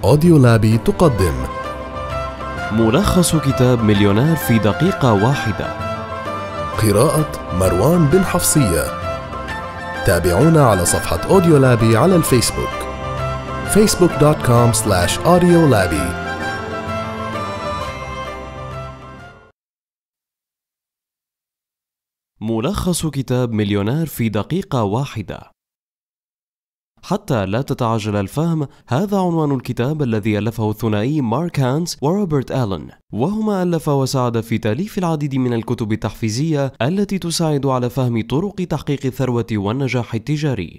أوديولابي تقدم ملخص كتاب مليونير في دقيقة واحدة. قراءة مروان بن حفصية. تابعونا على صفحة أوديولابي على الفيسبوك facebook.com/audiolabby. ملخص كتاب مليونير في دقيقة واحدة. حتى لا تتعجل الفهم، هذا عنوان الكتاب الذي ألفه الثنائي مارك هانس وروبرت آلن، وهما ألف وساعد في تأليف العديد من الكتب التحفيزية التي تساعد على فهم طرق تحقيق الثروة والنجاح التجاري.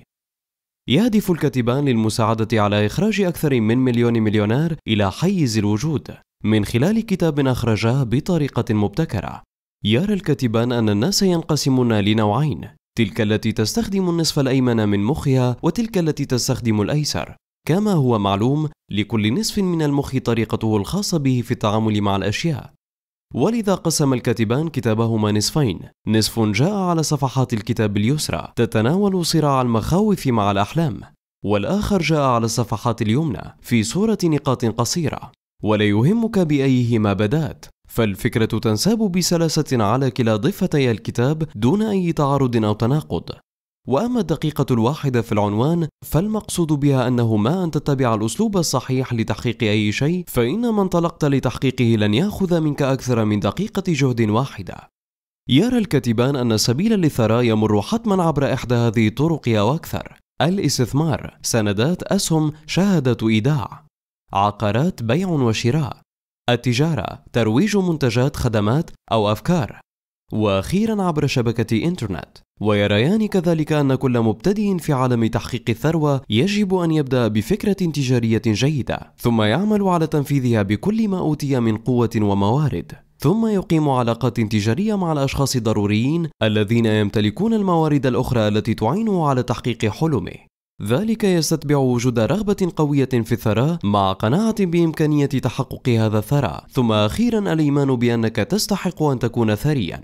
يهدف الكاتبان للمساعدة على إخراج أكثر من مليون مليونير إلى حيز الوجود من خلال كتاب أخرجاه بطريقة مبتكرة. يرى الكاتبان أن الناس ينقسمون لنوعين، تلك التي تستخدم النصف الأيمن من مخها وتلك التي تستخدم الأيسر. كما هو معلوم، لكل نصف من المخ طريقته الخاصة به في التعامل مع الأشياء، ولذا قسم الكاتبان كتابهما نصفين، نصف جاء على صفحات الكتاب اليسرى تتناول صراع المخاوف مع الأحلام، والآخر جاء على الصفحات اليمنى في صورة نقاط قصيرة. ولا يهمك بأيهما بدأت، فالفكرة تنساب بسلاسة على كلا ضفتي الكتاب دون أي تعارض أو تناقض. وأما الدقيقة الواحدة في العنوان، فالمقصود بها أنه ما أن تتبع الأسلوب الصحيح لتحقيق أي شيء، فإنما انطلقت لتحقيقه لن يأخذ منك أكثر من دقيقة جهد واحدة. يرى الكاتبان أن السبيل للثراء يمر حتما عبر إحدى هذه الطرق أو أكثر: الاستثمار، سندات، أسهم، شهادة إيداع، عقارات، بيع وشراء، التجارة، ترويج منتجات، خدمات أو أفكار، وأخيرا عبر شبكة إنترنت. ويريان كذلك أن كل مبتدئ في عالم تحقيق الثروة يجب أن يبدأ بفكرة تجارية جيدة، ثم يعمل على تنفيذها بكل ما أوتي من قوة وموارد، ثم يقيم علاقات تجارية مع الأشخاص الضروريين الذين يمتلكون الموارد الأخرى التي تعينه على تحقيق حلمه. ذلك يستتبع وجود رغبة قوية في الثراء مع قناعة بإمكانية تحقق هذا الثراء، ثم أخيرا الإيمان بأنك تستحق أن تكون ثريا.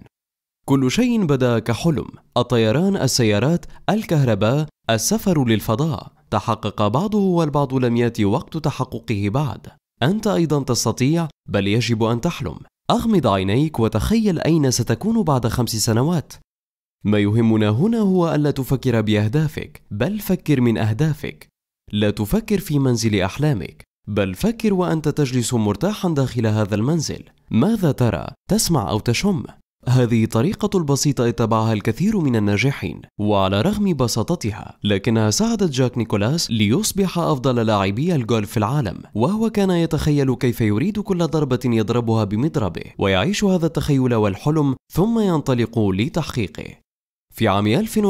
كل شيء بدأ كحلم: الطيران، السيارات، الكهرباء، السفر للفضاء. تحقق بعضه والبعض لم يأتي وقت تحققه بعد. أنت أيضا تستطيع، بل يجب أن تحلم. أغمض عينيك وتخيل أين ستكون بعد 5 سنوات. ما يهمنا هنا هو ألا تفكر بأهدافك، بل فكر من أهدافك. لا تفكر في منزل أحلامك، بل فكر وأنت تجلس مرتاحا داخل هذا المنزل. ماذا ترى، تسمع أو تشم؟ هذه طريقة البسيطة اتبعها الكثير من الناجحين، وعلى رغم بساطتها لكنها ساعدت جاك نيكولاس ليصبح أفضل لاعبي الجولف في العالم، وهو كان يتخيل كيف يريد كل ضربة يضربها بمضربه، ويعيش هذا التخيل والحلم ثم ينطلق لتحقيقه. في عام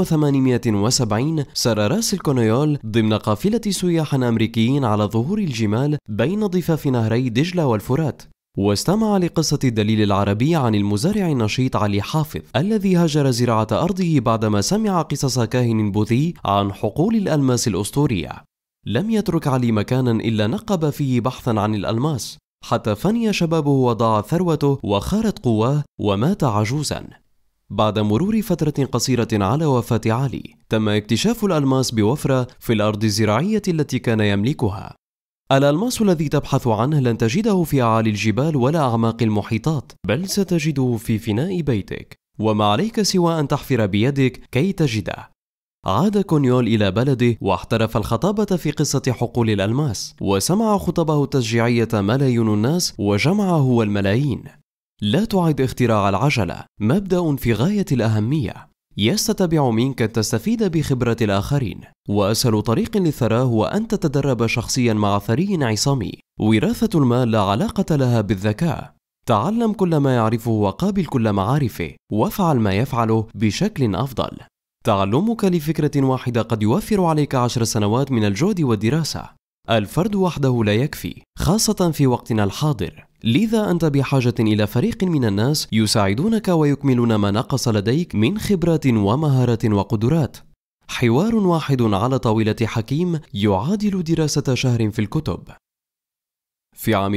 1870 سار راسل كونيول ضمن قافلة سياح أمريكيين على ظهور الجمال بين ضفاف نهري دجلة والفرات، واستمع لقصة الدليل العربي عن المزارع النشيط علي حافظ الذي هاجر زراعة أرضه بعدما سمع قصص كاهن بوذي عن حقول الألماس الأسطورية. لم يترك علي مكانا إلا نقب فيه بحثا عن الألماس، حتى فني شبابه وضاع ثروته وخارت قواه ومات عجوزا. بعد مرور فترة قصيرة على وفاة علي، تم اكتشاف الألماس بوفرة في الأرض الزراعية التي كان يملكها. الألماس الذي تبحث عنه لن تجده في أعالي الجبال ولا أعماق المحيطات، بل ستجده في فناء بيتك، وما عليك سوى أن تحفر بيدك كي تجده. عاد كونيول إلى بلده واحترف الخطابة في قصة حقول الألماس، وسمع خطبه التشجيعية ملايين الناس وجمع هو الملايين. لا تعد اختراع العجلة، مبدأ في غاية الأهمية. يستتبع منك أن تستفيد بخبرة الآخرين، وأسهل طريق للثراء هو أن تتدرب شخصيا مع ثري عصامي. وراثة المال لا علاقة لها بالذكاء. تعلم كل ما يعرفه وقابل كل معارفه، وافعل ما يفعله بشكل أفضل. تعلمك لفكرة واحدة قد يوفر عليك 10 سنوات من الجهد والدراسة. الفرد وحده لا يكفي، خاصة في وقتنا الحاضر، لذا أنت بحاجة إلى فريق من الناس يساعدونك ويكملون ما نقص لديك من خبرات ومهارات وقدرات. حوار واحد على طاولة حكيم يعادل دراسة شهر في الكتب. في عام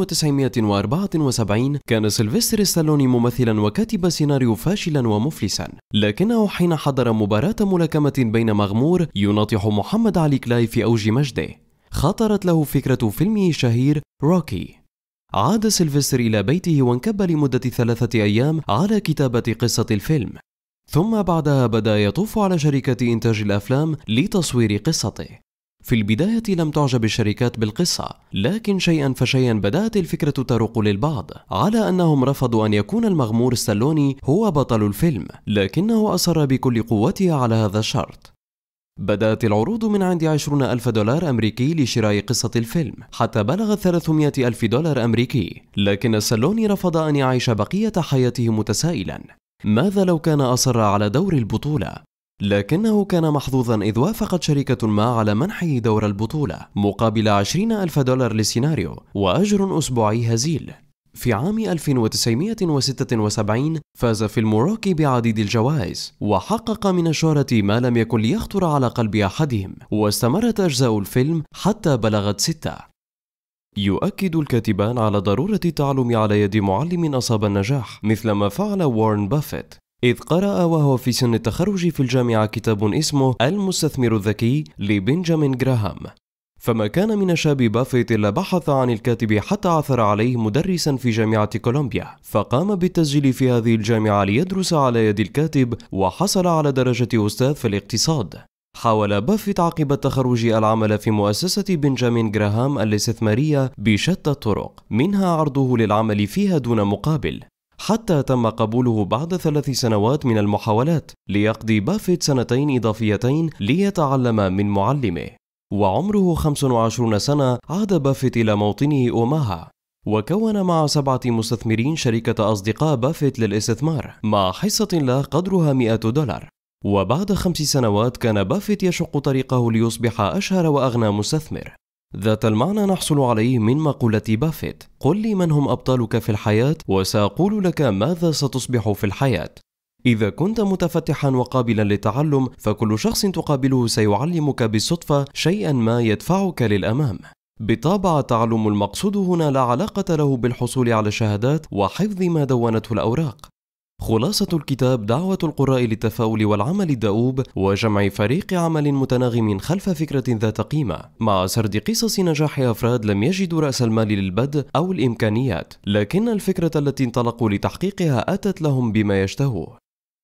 1974 كان سيلفستر ستالوني ممثلا وكاتب سيناريو فاشلا ومفلسا، لكنه حين حضر مباراة ملاكمة بين مغمور يناطح محمد علي كلاي في أوج مجده، خطرت له فكرة فيلمه الشهير روكي. عاد سيلفستر إلى بيته وانكب لمدة 3 أيام على كتابة قصة الفيلم، ثم بعدها بدأ يطوف على شركة إنتاج الأفلام لتصوير قصته. في البداية لم تعجب الشركات بالقصة، لكن شيئا فشيئا بدأت الفكرة تروق للبعض، على أنهم رفضوا أن يكون المغمور ستالوني هو بطل الفيلم، لكنه أصر بكل قوته على هذا الشرط. بدأت العروض من عند $20,000 أمريكي لشراء قصة الفيلم، حتى بلغت $300,000 أمريكي، لكن ستالوني رفض أن يعيش بقية حياته متسائلا ماذا لو كان أصر على دور البطولة، لكنه كان محظوظا إذ وافقت شركة ما على منحه دور البطولة مقابل $20,000 للسيناريو وأجر أسبوعي هزيل. في عام 1976 فاز فيلم روكي بعديد الجوائز، وحقق من الشهرة ما لم يكن ليخطر على قلب أحدهم، واستمرت أجزاء الفيلم حتى بلغت 6. يؤكد الكاتبان على ضرورة التعلم على يد معلم أصاب النجاح مثل ما فعل وارن بافيت، إذ قرأ وهو في سن التخرج في الجامعة كتاب اسمه المستثمر الذكي لبنجامين جراهام، فما كان من شاب بافيت إلا بحث عن الكاتب حتى عثر عليه مدرسا في جامعة كولومبيا، فقام بالتسجيل في هذه الجامعة ليدرس على يد الكاتب، وحصل على درجة أستاذ في الاقتصاد. حاول بافيت عقب التخرج العمل في مؤسسة بنجامين جراهام الاستثمارية بشتى الطرق، منها عرضه للعمل فيها دون مقابل، حتى تم قبوله بعد 3 سنوات من المحاولات، ليقضي بافيت 2 إضافيتين ليتعلم من معلمه. وعمره 25 سنة عاد بافيت إلى موطنه أوماها، وكون مع 7 مستثمرين شركة أصدقاء بافيت للاستثمار مع حصة له قدرها $100. وبعد 5 سنوات كان بافيت يشق طريقه ليصبح أشهر وأغنى مستثمر. ذات المعنى نحصل عليه من مقولة بافيت: قل لي من هم أبطالك في الحياة وسأقول لك ماذا ستصبح في الحياة. إذا كنت متفتحا وقابلا للتعلم، فكل شخص تقابله سيعلمك بالصدفة شيئا ما يدفعك للأمام. بالطبع التعلم المقصود هنا لا علاقة له بالحصول على شهادات وحفظ ما دونته الأوراق. خلاصة الكتاب دعوة القراء للتفاؤل والعمل الدؤوب وجمع فريق عمل متناغم خلف فكرة ذات قيمة، مع سرد قصص نجاح أفراد لم يجدوا رأس المال للبدء أو الإمكانيات، لكن الفكرة التي انطلقوا لتحقيقها أتت لهم بما يشتهوه.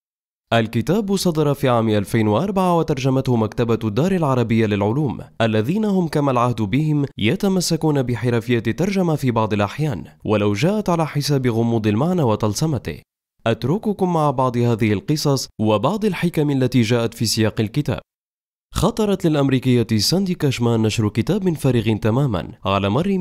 الكتاب صدر في عام 2004 وترجمته مكتبة الدار العربية للعلوم، الذين هم كما العهد بهم يتمسكون بحرفية الترجمة في بعض الأحيان ولو جاءت على حساب غموض المعنى وطلسمته. أترككم مع بعض هذه القصص وبعض الحكم التي جاءت في سياق الكتاب. خطرت للأمريكية ساندي كاشمان نشر كتاب فارغ تماما على مر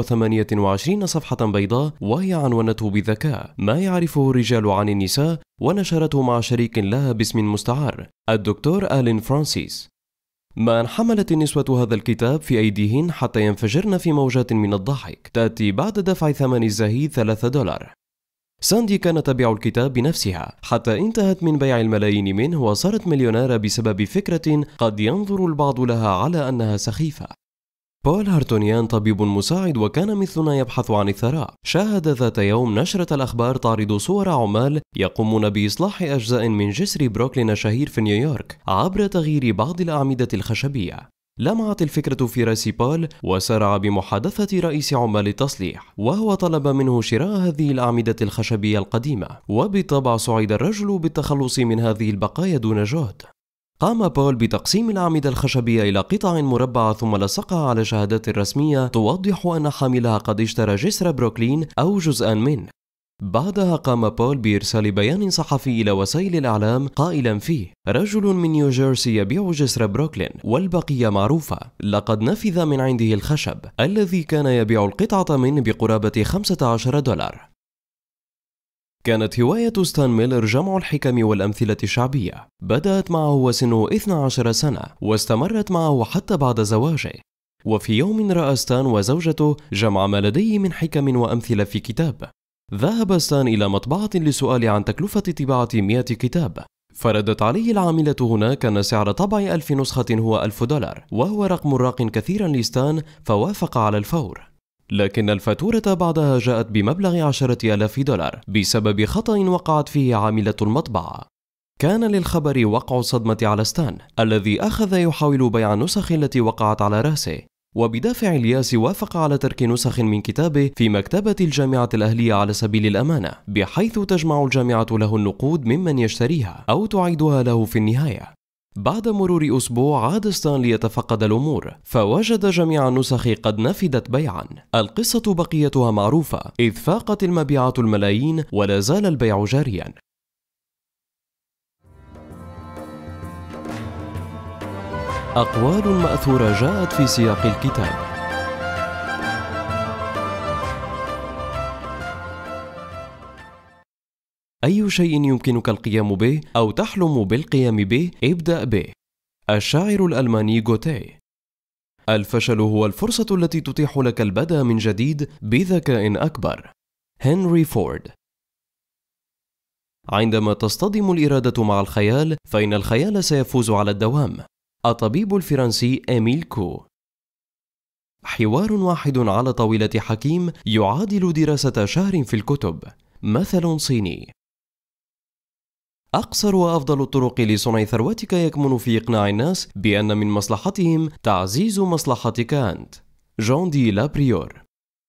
128 صفحة بيضاء، وهي عنونته بذكاء ما يعرفه الرجال عن النساء، ونشرته مع شريك لها باسم مستعار الدكتور آلين فرانسيس. ما أن حملت النسوة هذا الكتاب في أيديهن حتى ينفجرن في موجات من الضحك تأتي بعد دفع ثمن الزهيد $3. ساندي كانت تبيع الكتاب بنفسها حتى انتهت من بيع الملايين منه، وصارت مليونيرة بسبب فكرة قد ينظر البعض لها على أنها سخيفة. بول هارتونيان طبيب مساعد وكان مثلنا يبحث عن الثراء، شاهد ذات يوم نشرة الأخبار تعرض صور عمال يقومون بإصلاح أجزاء من جسر بروكلين الشهير في نيويورك عبر تغيير بعض الأعمدة الخشبية. لمعت الفكرة في رأس بول وسارع بمحادثة رئيس عمال التصليح، وهو طلب منه شراء هذه الأعمدة الخشبية القديمة، وبالطبع سعد الرجل بالتخلص من هذه البقايا دون جهد. قام بول بتقسيم الأعمدة الخشبية إلى قطع مربعة ثم لصقها على شهادات رسمية توضح أن حاملها قد اشترى جسر بروكلين أو جزءا منه. بعدها قام بول بإرسال بيان صحفي إلى وسائل الإعلام قائلا فيه: رجل من نيوجيرسي يبيع جسر بروكلين والبقية معروفة، لقد نفذ من عنده الخشب الذي كان يبيع القطعة منه بقرابة $15. كانت هواية ستان ميلر جمع الحكم والأمثلة الشعبية، بدأت معه وسنه 12 سنة واستمرت معه حتى بعد زواجه. وفي يوم رأى ستان وزوجته جمع ما لديه من حكم وأمثلة في كتاب. ذهب ستان إلى مطبعة للسؤال عن تكلفة طباعة 100 كتاب، فردت عليه العاملة هناك أن سعر طبع 1000 نسخة هو $1000، وهو رقم راق كثيرا لستان، فوافق على الفور. لكن الفاتورة بعدها جاءت بمبلغ $10,000 بسبب خطأ وقعت فيه عاملة المطبعة. كان للخبر وقع الصدمة على ستان الذي أخذ يحاول بيع النسخ التي وقعت على رأسه، وبدافع الياس وافق على ترك نسخ من كتابه في مكتبة الجامعة الأهلية على سبيل الأمانة، بحيث تجمع الجامعة له النقود ممن يشتريها أو تعيدها له في النهاية. بعد مرور أسبوع عاد ستان ليتفقد الأمور، فوجد جميع النسخ قد نفدت بيعا. القصة بقيتها معروفة، إذ فاقت المبيعات الملايين ولا زال البيع جاريا. أقوال مأثورة جاءت في سياق الكتاب. أي شيء يمكنك القيام به أو تحلم بالقيام به ابدأ به. الشاعر الألماني غوته. الفشل هو الفرصة التي تتيح لك البدء من جديد بذكاء أكبر. هنري فورد. عندما تصطدم الإرادة مع الخيال فإن الخيال سيفوز على الدوام. الطبيب الفرنسي إميل كو. حوار واحد على طاولة حكيم يعادل دراسة شهر في الكتب. مثل صيني. أقصر وأفضل الطرق لصنع ثروتك يكمن في إقناع الناس بأن من مصلحتهم تعزيز مصلحتك أنت. جون دي لابريور.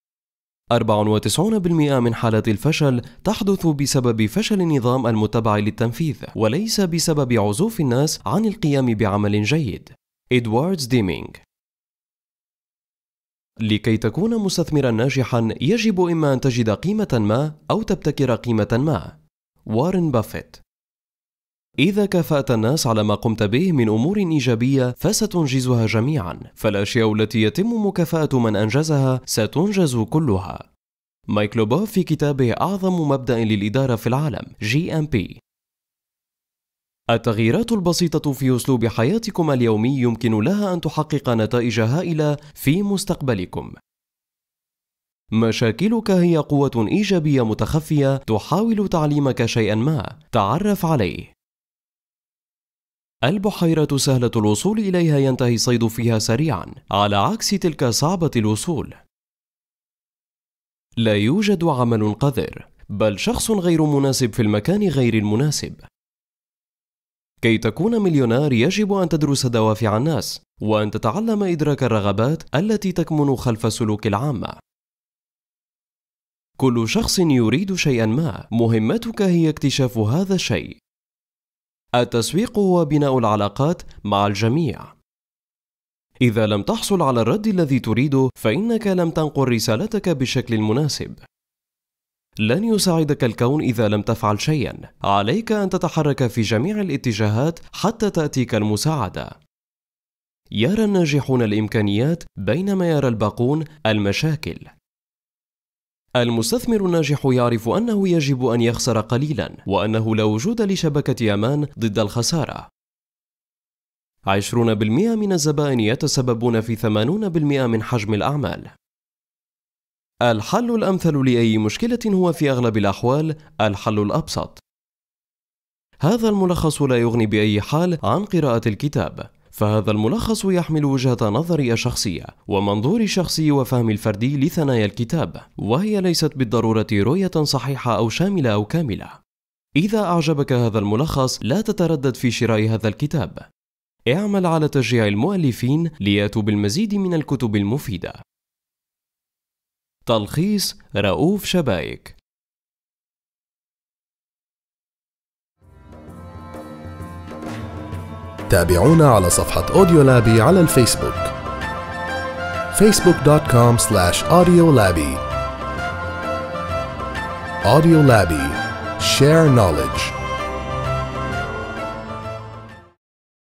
94% من حالات الفشل تحدث بسبب فشل النظام المتبع للتنفيذ، وليس بسبب عزوف الناس عن القيام بعمل جيد. إدواردز ديمينغ. لكي تكون مستثمرا ناجحا يجب إما أن تجد قيمة ما أو تبتكر قيمة ما. وارن بافيت. إذا كافأت الناس على ما قمت به من أمور إيجابية فستنجزها جميعا، فالأشياء التي يتم مكافأة من أنجزها ستنجز كلها. مايكلوبوف في كتابه أعظم مبدأ للإدارة في العالم GMP. التغييرات البسيطة في أسلوب حياتكم اليومي يمكن لها أن تحقق نتائج هائلة في مستقبلكم. مشاكلك هي قوة إيجابية متخفية تحاول تعليمك شيئا ما، تعرف عليه. البحيرة سهلة الوصول إليها ينتهي الصيد فيها سريعا، على عكس تلك صعبة الوصول. لا يوجد عمل قذر، بل شخص غير مناسب في المكان غير المناسب. كي تكون مليونير يجب أن تدرس دوافع الناس، وأن تتعلم إدراك الرغبات التي تكمن خلف سلوك العامة. كل شخص يريد شيئا ما، مهمتك هي اكتشاف هذا الشيء. التسويق هو بناء العلاقات مع الجميع. إذا لم تحصل على الرد الذي تريده فإنك لم تنقل رسالتك بالشكل المناسب. لن يساعدك الكون إذا لم تفعل شيئا، عليك أن تتحرك في جميع الاتجاهات حتى تأتيك المساعدة. يرى الناجحون الإمكانيات بينما يرى الباقون المشاكل. المستثمر الناجح يعرف أنه يجب أن يخسر قليلا، وأنه لا وجود لشبكة أمان ضد الخسارة. 20% من الزبائن يتسببون في 80% من حجم الأعمال. الحل الأمثل لأي مشكلة هو في أغلب الأحوال الحل الأبسط. هذا الملخص لا يغني بأي حال عن قراءة الكتاب، فهذا الملخص يحمل وجهة نظري الشخصية ومنظوري الشخصي وفهم الفردي لثنايا الكتاب، وهي ليست بالضرورة رؤية صحيحة أو شاملة أو كاملة. إذا أعجبك هذا الملخص لا تتردد في شراء هذا الكتاب. اعمل على تشجيع المؤلفين ليأتوا بالمزيد من الكتب المفيدة. تلخيص رؤوف شبايك. تابعونا على صفحة أوديولابي على الفيسبوك facebook.com/audiolabby. Audiolabby. Share knowledge.